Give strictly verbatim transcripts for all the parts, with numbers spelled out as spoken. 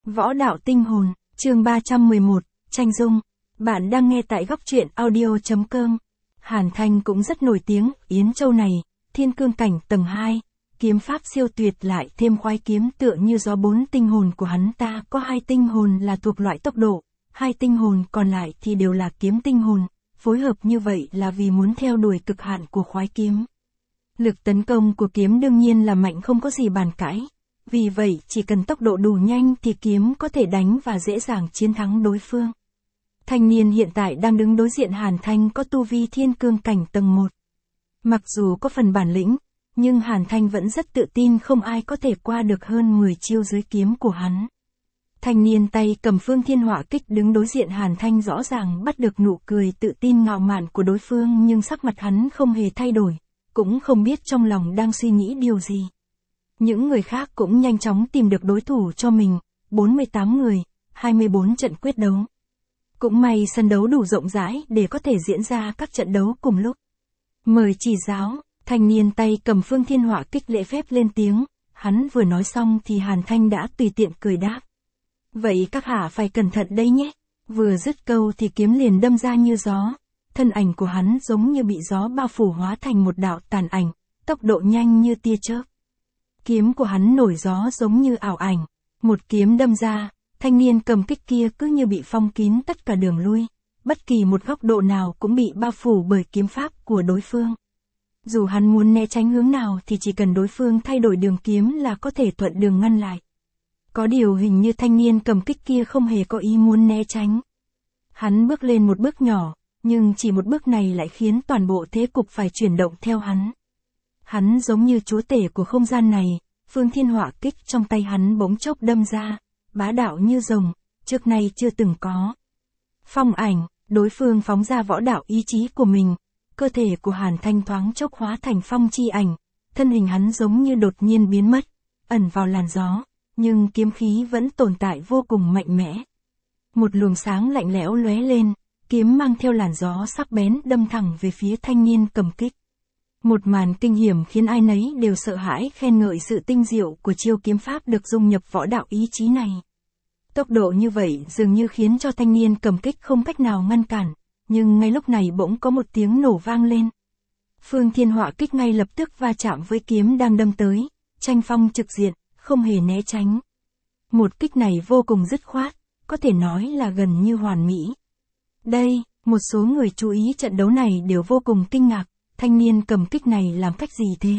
Võ đạo tinh hồn, chương ba trăm mười một, tranh dung. Bạn đang nghe tại góc truyện audio.com. Hàn Thanh cũng rất nổi tiếng, Yến Châu này, thiên cương cảnh tầng hai, kiếm pháp siêu tuyệt lại thêm khoái kiếm tựa như gió. Bốn tinh hồn của hắn ta có hai tinh hồn là thuộc loại tốc độ, hai tinh hồn còn lại thì đều là kiếm tinh hồn, phối hợp như vậy là vì muốn theo đuổi cực hạn của khoái kiếm. Lực tấn công của kiếm đương nhiên là mạnh không có gì bàn cãi. Vì vậy, chỉ cần tốc độ đủ nhanh thì kiếm có thể đánh và dễ dàng chiến thắng đối phương. Thanh niên hiện tại đang đứng đối diện Hàn Thanh có tu vi thiên cương cảnh tầng một. Mặc dù có phần bản lĩnh, nhưng Hàn Thanh vẫn rất tự tin không ai có thể qua được hơn mười chiêu dưới kiếm của hắn. Thanh niên tay cầm Phương Thiên Hỏa Kích đứng đối diện Hàn Thanh rõ ràng bắt được nụ cười tự tin ngạo mạn của đối phương, nhưng sắc mặt hắn không hề thay đổi, cũng không biết trong lòng đang suy nghĩ điều gì. Những người khác cũng nhanh chóng tìm được đối thủ cho mình, bốn mươi tám người, hai mươi bốn trận quyết đấu. Cũng may sân đấu đủ rộng rãi để có thể diễn ra các trận đấu cùng lúc. Mời chỉ giáo, thanh niên tay cầm Phương Thiên Hỏa Kích lễ phép lên tiếng, hắn vừa nói xong thì Hàn Thanh đã tùy tiện cười đáp. Vậy các hạ phải cẩn thận đấy nhé. Vừa dứt câu thì kiếm liền đâm ra như gió, thân ảnh của hắn giống như bị gió bao phủ hóa thành một đạo tàn ảnh, tốc độ nhanh như tia chớp. Kiếm của hắn nổi gió giống như ảo ảnh, một kiếm đâm ra, thanh niên cầm kích kia cứ như bị phong kín tất cả đường lui, bất kỳ một góc độ nào cũng bị bao phủ bởi kiếm pháp của đối phương. Dù hắn muốn né tránh hướng nào thì chỉ cần đối phương thay đổi đường kiếm là có thể thuận đường ngăn lại. Có điều hình như thanh niên cầm kích kia không hề có ý muốn né tránh. Hắn bước lên một bước nhỏ, nhưng chỉ một bước này lại khiến toàn bộ thế cục phải chuyển động theo hắn. Hắn giống như chúa tể của không gian này, Phương Thiên Hỏa Kích trong tay hắn bỗng chốc đâm ra, bá đạo như rồng, trước nay chưa từng có. Phong ảnh, đối phương phóng ra võ đạo ý chí của mình, cơ thể của Hàn Thanh thoáng chốc hóa thành phong chi ảnh, thân hình hắn giống như đột nhiên biến mất, ẩn vào làn gió, nhưng kiếm khí vẫn tồn tại vô cùng mạnh mẽ. Một luồng sáng lạnh lẽo lóe lên, kiếm mang theo làn gió sắc bén đâm thẳng về phía thanh niên cầm kích. Một màn kinh hiểm khiến ai nấy đều sợ hãi khen ngợi sự tinh diệu của chiêu kiếm pháp được dung nhập võ đạo ý chí này. Tốc độ như vậy dường như khiến cho thanh niên cầm kích không cách nào ngăn cản, nhưng ngay lúc này bỗng có một tiếng nổ vang lên. Phương Thiên Hỏa Kích ngay lập tức va chạm với kiếm đang đâm tới, tranh phong trực diện, không hề né tránh. Một kích này vô cùng dứt khoát, có thể nói là gần như hoàn mỹ. Đây, một số người chú ý trận đấu này đều vô cùng kinh ngạc. Thanh niên cầm kích này làm cách gì thế?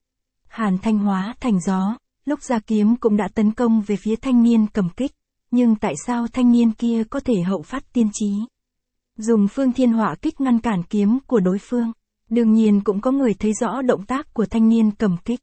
Hàn Thanh hóa thành gió, lúc ra kiếm cũng đã tấn công về phía thanh niên cầm kích, nhưng tại sao thanh niên kia có thể hậu phát tiên trí? Dùng Phương Thiên Hỏa Kích ngăn cản kiếm của đối phương, đương nhiên cũng có người thấy rõ động tác của thanh niên cầm kích.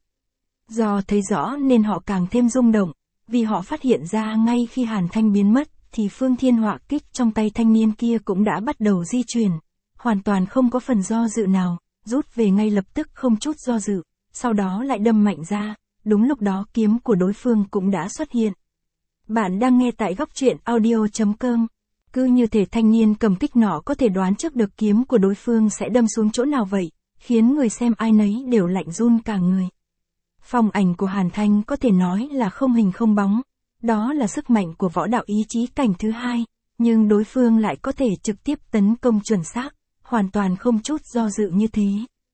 Do thấy rõ nên họ càng thêm rung động, vì họ phát hiện ra ngay khi Hàn Thanh biến mất, thì Phương Thiên Hỏa Kích trong tay thanh niên kia cũng đã bắt đầu di chuyển, hoàn toàn không có phần do dự nào. Rút về ngay lập tức không chút do dự, sau đó lại đâm mạnh ra, đúng lúc đó kiếm của đối phương cũng đã xuất hiện. Bạn đang nghe tại góc truyện audio.com. Cứ như thể thanh niên cầm kích nọ có thể đoán trước được kiếm của đối phương sẽ đâm xuống chỗ nào vậy, khiến người xem ai nấy đều lạnh run cả người. Phong ảnh của Hàn Thanh có thể nói là không hình không bóng, đó là sức mạnh của võ đạo ý chí cảnh thứ hai, nhưng đối phương lại có thể trực tiếp tấn công chuẩn xác, hoàn toàn không chút do dự như thế.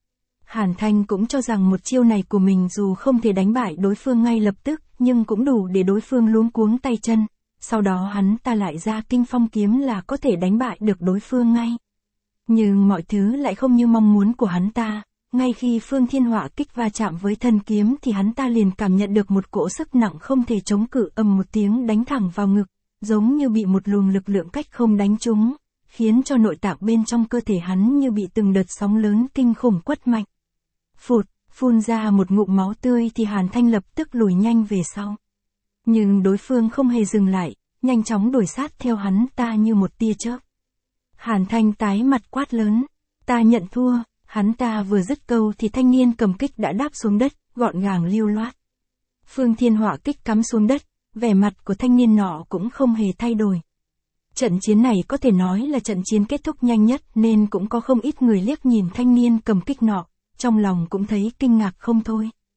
Hàn Thanh cũng cho rằng một chiêu này của mình dù không thể đánh bại đối phương ngay lập tức, nhưng cũng đủ để đối phương luống cuống tay chân, sau đó hắn ta lại ra kinh phong kiếm là có thể đánh bại được đối phương ngay. Nhưng mọi thứ lại không như mong muốn của hắn ta, ngay khi Phương Thiên Hỏa Kích va chạm với thân kiếm thì hắn ta liền cảm nhận được một cỗ sức nặng không thể chống cự, ầm một tiếng đánh thẳng vào ngực, giống như bị một luồng lực lượng cách không đánh trúng, khiến cho nội tạng bên trong cơ thể hắn như bị từng đợt sóng lớn kinh khủng quất mạnh. Phụt, phun ra một ngụm máu tươi thì Hàn Thanh lập tức lùi nhanh về sau. Nhưng đối phương không hề dừng lại, nhanh chóng đuổi sát theo hắn ta như một tia chớp. Hàn Thanh tái mặt quát lớn, ta nhận thua. Hắn ta vừa dứt câu thì thanh niên cầm kích đã đáp xuống đất, gọn gàng lưu loát. Phương Thiên Hỏa Kích cắm xuống đất, vẻ mặt của thanh niên nọ cũng không hề thay đổi. Trận chiến này có thể nói là trận chiến kết thúc nhanh nhất nên cũng có không ít người liếc nhìn thanh niên cầm kích nọ, trong lòng cũng thấy kinh ngạc không thôi.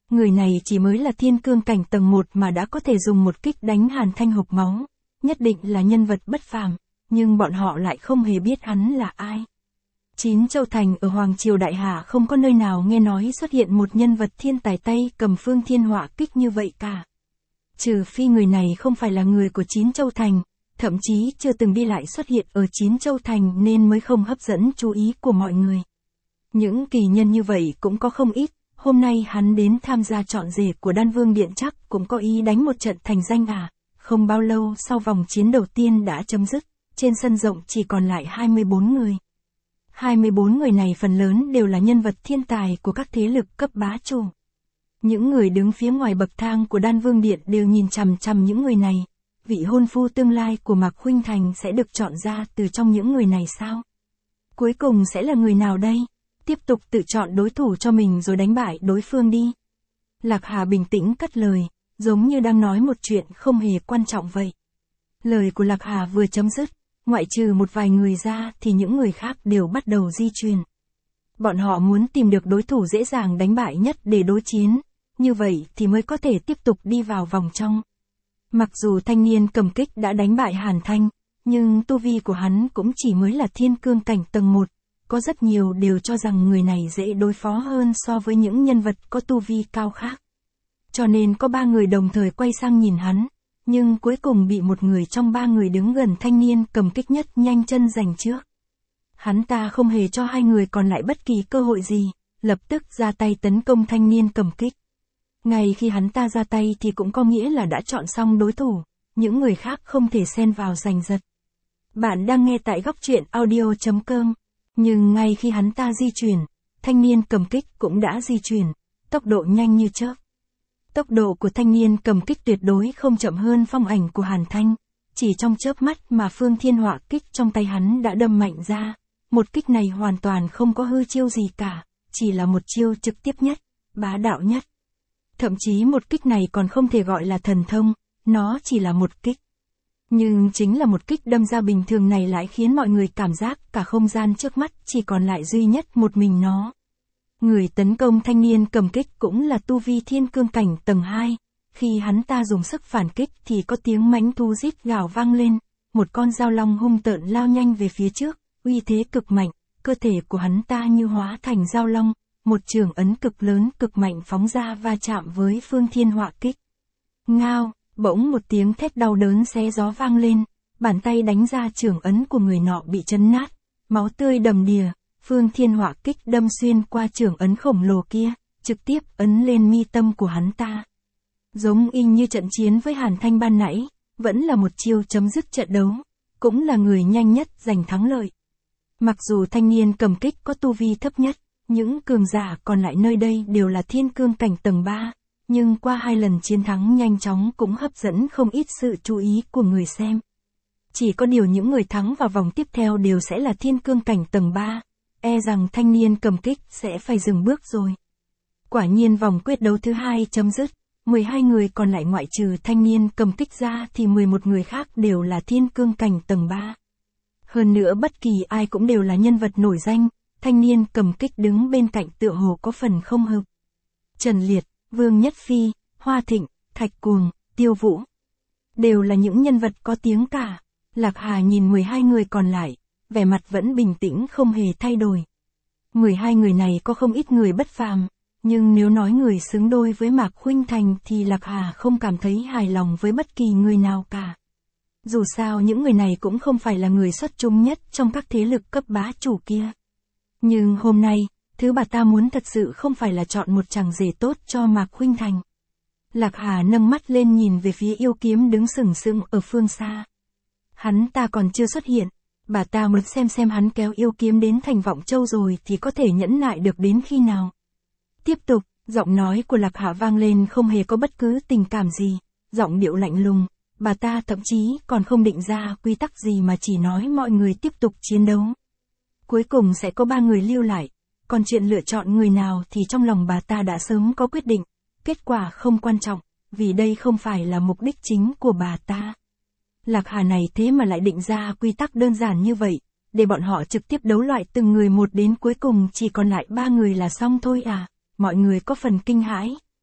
Người này chỉ mới là thiên cương cảnh tầng một mà đã có thể dùng một kích đánh Hàn Thanh hộc máu. Nhất định là nhân vật bất phàm, nhưng bọn họ lại không hề biết hắn là ai. Chín châu thành ở Hoàng Triều Đại Hà không có nơi nào nghe nói xuất hiện một nhân vật thiên tài tay cầm phương thiên họa kích như vậy cả. Trừ phi người này không phải là người của chín châu thành, thậm chí chưa từng đi lại xuất hiện ở chín châu thành nên mới không hấp dẫn chú ý của mọi người. Những kỳ nhân như vậy cũng có không ít, hôm nay hắn đến tham gia chọn rể của Đan Vương Điện chắc cũng có ý đánh một trận thành danh à. Không bao lâu sau vòng chiến đầu tiên đã chấm dứt, trên sân rộng chỉ còn lại hai mươi bốn người. hai mươi bốn người này phần lớn đều là nhân vật thiên tài của các thế lực cấp bá chủ. Những người đứng phía ngoài bậc thang của Đan Vương Điện đều nhìn chằm chằm những người này. Vị hôn phu tương lai của Mạc Khuynh Thành sẽ được chọn ra từ trong những người này sao? Cuối cùng sẽ là người nào đây? Tiếp tục tự chọn đối thủ cho mình rồi đánh bại đối phương đi. Lạc Hà bình tĩnh cất lời, giống như đang nói một chuyện không hề quan trọng vậy. Lời của Lạc Hà vừa chấm dứt, ngoại trừ một vài người ra thì những người khác đều bắt đầu di chuyển. Bọn họ muốn tìm được đối thủ dễ dàng đánh bại nhất để đối chiến, như vậy thì mới có thể tiếp tục đi vào vòng trong. Mặc dù thanh niên cầm kích đã đánh bại Hàn Thanh, nhưng tu vi của hắn cũng chỉ mới là thiên cương cảnh tầng một, có rất nhiều đều cho rằng người này dễ đối phó hơn so với những nhân vật có tu vi cao khác. Cho nên có ba người đồng thời quay sang nhìn hắn, nhưng cuối cùng bị một người trong ba người đứng gần thanh niên cầm kích nhất nhanh chân giành trước. Hắn ta không hề cho hai người còn lại bất kỳ cơ hội gì, lập tức ra tay tấn công thanh niên cầm kích. Ngay khi hắn ta ra tay thì cũng có nghĩa là đã chọn xong đối thủ, những người khác không thể xen vào giành giật. Bạn đang nghe tại góc truyện audio chấm com, nhưng ngay khi hắn ta di chuyển, thanh niên cầm kích cũng đã di chuyển, tốc độ nhanh như chớp. Tốc độ của thanh niên cầm kích tuyệt đối không chậm hơn phong ảnh của Hàn Thanh, chỉ trong chớp mắt mà phương thiên họa kích trong tay hắn đã đâm mạnh ra, một kích này hoàn toàn không có hư chiêu gì cả, chỉ là một chiêu trực tiếp nhất, bá đạo nhất. Thậm chí một kích này còn không thể gọi là thần thông, nó chỉ là một kích. Nhưng chính là một kích đâm ra bình thường này lại khiến mọi người cảm giác cả không gian trước mắt chỉ còn lại duy nhất một mình nó. Người tấn công thanh niên cầm kích cũng là tu vi thiên cương cảnh tầng hai, khi hắn ta dùng sức phản kích thì có tiếng mãnh thú rít gào vang lên, một con dao long hung tợn lao nhanh về phía trước, uy thế cực mạnh, cơ thể của hắn ta như hóa thành dao long, một chưởng ấn cực lớn cực mạnh phóng ra va chạm với phương thiên họa kích. Ngao, bỗng một tiếng thét đau đớn xé gió vang lên, bàn tay đánh ra chưởng ấn của người nọ bị chấn nát, máu tươi đầm đìa. Phương thiên họa kích đâm xuyên qua chưởng ấn khổng lồ kia, trực tiếp ấn lên mi tâm của hắn ta. Giống y như trận chiến với Hàn Thanh ban nãy, vẫn là một chiêu chấm dứt trận đấu, cũng là người nhanh nhất giành thắng lợi. Mặc dù thanh niên cầm kích có tu vi thấp nhất, những cường giả còn lại nơi đây đều là thiên cương cảnh tầng ba, nhưng qua hai lần chiến thắng nhanh chóng cũng hấp dẫn không ít sự chú ý của người xem. Chỉ có điều những người thắng vào vòng tiếp theo đều sẽ là thiên cương cảnh tầng ba. E rằng thanh niên cầm kích sẽ phải dừng bước rồi. Quả nhiên vòng quyết đấu thứ hai chấm dứt, mười hai người còn lại ngoại trừ thanh niên cầm kích ra thì mười một người khác đều là thiên cương cảnh tầng ba. Hơn nữa bất kỳ ai cũng đều là nhân vật nổi danh, thanh niên cầm kích đứng bên cạnh tựa hồ có phần không hợp. Trần Liệt, Vương Nhất Phi, Hoa Thịnh, Thạch Cuồng, Tiêu Vũ. Đều là những nhân vật có tiếng cả. Lạc Hà nhìn mười hai người còn lại, vẻ mặt vẫn bình tĩnh không hề thay đổi. mười hai người này có không ít người bất phàm, nhưng nếu nói người xứng đôi với Mạc Khuynh Thành thì Lạc Hà không cảm thấy hài lòng với bất kỳ người nào cả. Dù sao những người này cũng không phải là người xuất chúng nhất trong các thế lực cấp bá chủ kia. Nhưng hôm nay, thứ bà ta muốn thật sự không phải là chọn một chàng rể tốt cho Mạc Khuynh Thành. Lạc Hà nâng mắt lên nhìn về phía yêu kiếm đứng sừng sững ở phương xa. Hắn ta còn chưa xuất hiện. Bà ta muốn xem xem hắn kéo yêu kiếm đến thành Vọng Châu rồi thì có thể nhẫn nại được đến khi nào. Tiếp tục, giọng nói của Lạc Hà vang lên không hề có bất cứ tình cảm gì, giọng điệu lạnh lùng, bà ta thậm chí còn không định ra quy tắc gì mà chỉ nói mọi người tiếp tục chiến đấu. Cuối cùng sẽ có ba người lưu lại, còn chuyện lựa chọn người nào thì trong lòng bà ta đã sớm có quyết định, kết quả không quan trọng, vì đây không phải là mục đích chính của bà ta. Lạc Hà này thế mà lại định ra quy tắc đơn giản như vậy, để bọn họ trực tiếp đấu loại từng người một đến cuối cùng chỉ còn lại ba người là xong thôi à, mọi người có phần kinh hãi,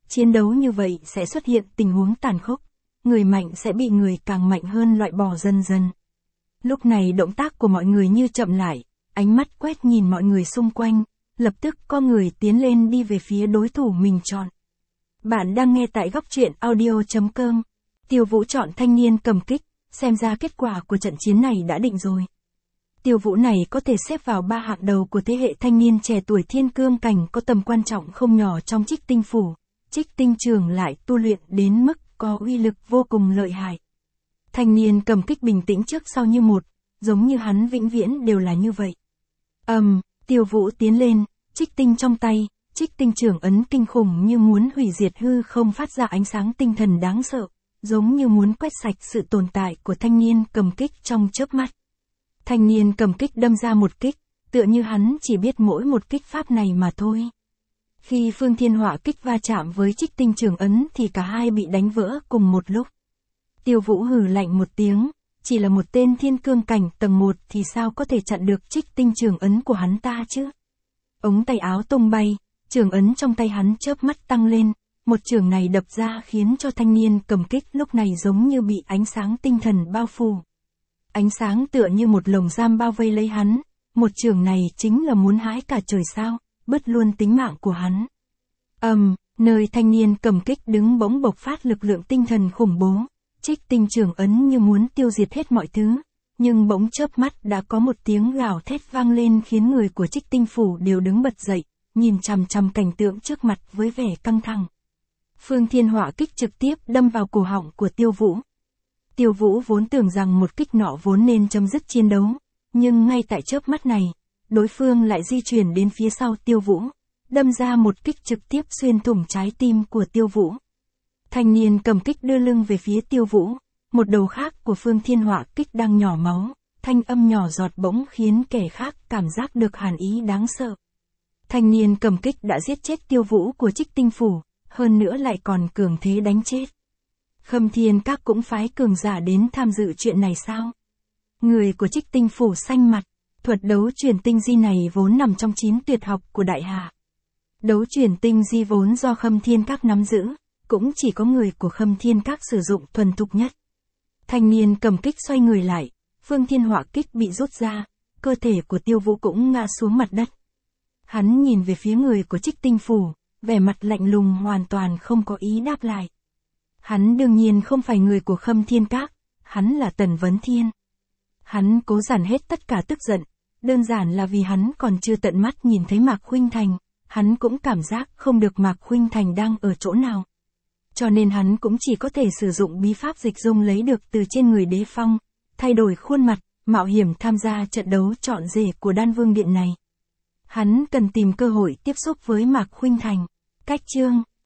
Chiến đấu như vậy sẽ xuất hiện tình huống tàn khốc, người mạnh sẽ bị người càng mạnh hơn loại bỏ dần dần. Lúc này động tác của mọi người như chậm lại, ánh mắt quét nhìn mọi người xung quanh, lập tức có người tiến lên đi về phía đối thủ mình chọn. Bạn đang nghe tại góc truyện audio.com. Tiêu Vũ chọn thanh niên cầm kích, xem ra kết quả của trận chiến này đã định rồi. Tiêu Vũ này có thể xếp vào ba hạng đầu của thế hệ thanh niên trẻ tuổi thiên cương cảnh có tầm quan trọng không nhỏ trong Trích Tinh Phủ. Trích Tinh Trường lại tu luyện đến mức có uy lực vô cùng lợi hại. Thanh niên cầm kích bình tĩnh trước sau như một, giống như hắn vĩnh viễn đều là như vậy. Ầm, um, Tiêu Vũ tiến lên, trích tinh trong tay, Trích Tinh Trường ấn kinh khủng như muốn hủy diệt hư không phát ra ánh sáng tinh thần đáng sợ, giống như muốn quét sạch sự tồn tại của thanh niên cầm kích trong chớp mắt. Thanh niên cầm kích đâm ra một kích, tựa như hắn chỉ biết mỗi một kích pháp này mà thôi. Khi Phương Thiên Họa kích va chạm với Trích Tinh Trường ấn thì cả hai bị đánh vỡ cùng một lúc. Tiêu Vũ hừ lạnh một tiếng, chỉ là một tên thiên cương cảnh tầng một thì sao có thể chặn được Trích Tinh Trường ấn của hắn ta chứ? Ống tay áo tung bay, trường ấn trong tay hắn chớp mắt tăng lên, một trường này đập ra khiến cho thanh niên cầm kích lúc này giống như bị ánh sáng tinh thần bao phủ. Ánh sáng tựa như một lồng giam bao vây lấy hắn, một trường này chính là muốn hái cả trời sao, bứt luôn tính mạng của hắn. Ầm, um, nơi thanh niên cầm kích đứng bỗng bộc phát lực lượng tinh thần khủng bố, Trích Tinh Trường ấn như muốn tiêu diệt hết mọi thứ, nhưng bỗng chớp mắt đã có một tiếng gào thét vang lên khiến người của Trích Tinh Phủ đều đứng bật dậy, nhìn chằm chằm cảnh tượng trước mặt với vẻ căng thẳng. Phương Thiên Họa kích trực tiếp đâm vào cổ họng của Tiêu Vũ. Tiêu Vũ vốn tưởng rằng một kích nọ vốn nên chấm dứt chiến đấu, nhưng ngay tại chớp mắt này, đối phương lại di chuyển đến phía sau Tiêu Vũ, đâm ra một kích trực tiếp xuyên thủng trái tim của Tiêu Vũ. Thanh niên cầm kích đưa lưng về phía Tiêu Vũ, một đầu khác của Phương Thiên Họa kích đang nhỏ máu, thanh âm nhỏ giọt bỗng khiến kẻ khác cảm giác được hàn ý đáng sợ. Thanh niên cầm kích đã giết chết Tiêu Vũ của Trích Tinh Phủ, hơn nữa lại còn cường thế đánh chết. Khâm Thiên Các cũng phái cường giả đến tham dự chuyện này sao? Người của Trích Tinh Phủ xanh mặt, thuật đấu truyền tinh di này vốn nằm trong chín tuyệt học của Đại Hà. Đấu truyền tinh di vốn do Khâm Thiên Các nắm giữ, cũng chỉ có người của Khâm Thiên Các sử dụng thuần thục nhất. Thanh niên cầm kích xoay người lại, Phương Thiên Họa kích bị rút ra, cơ thể của Tiêu Vũ cũng ngã xuống mặt đất. Hắn nhìn về phía người của Trích Tinh Phủ, vẻ mặt lạnh lùng hoàn toàn không có ý đáp lại. Hắn đương nhiên không phải người của Khâm Thiên Các, hắn là Tần Vấn Thiên. Hắn cố dàn hết tất cả tức giận, đơn giản là vì hắn còn chưa tận mắt nhìn thấy Mạc Khuynh Thành, hắn cũng cảm giác không được Mạc Khuynh Thành đang ở chỗ nào. Cho nên hắn cũng chỉ có thể sử dụng bí pháp dịch dung lấy được từ trên người Đế Phong, thay đổi khuôn mặt, mạo hiểm tham gia trận đấu chọn rể của Đan Vương Điện này. Hắn cần tìm cơ hội tiếp xúc với Mạc Khuynh Thành. Cách chương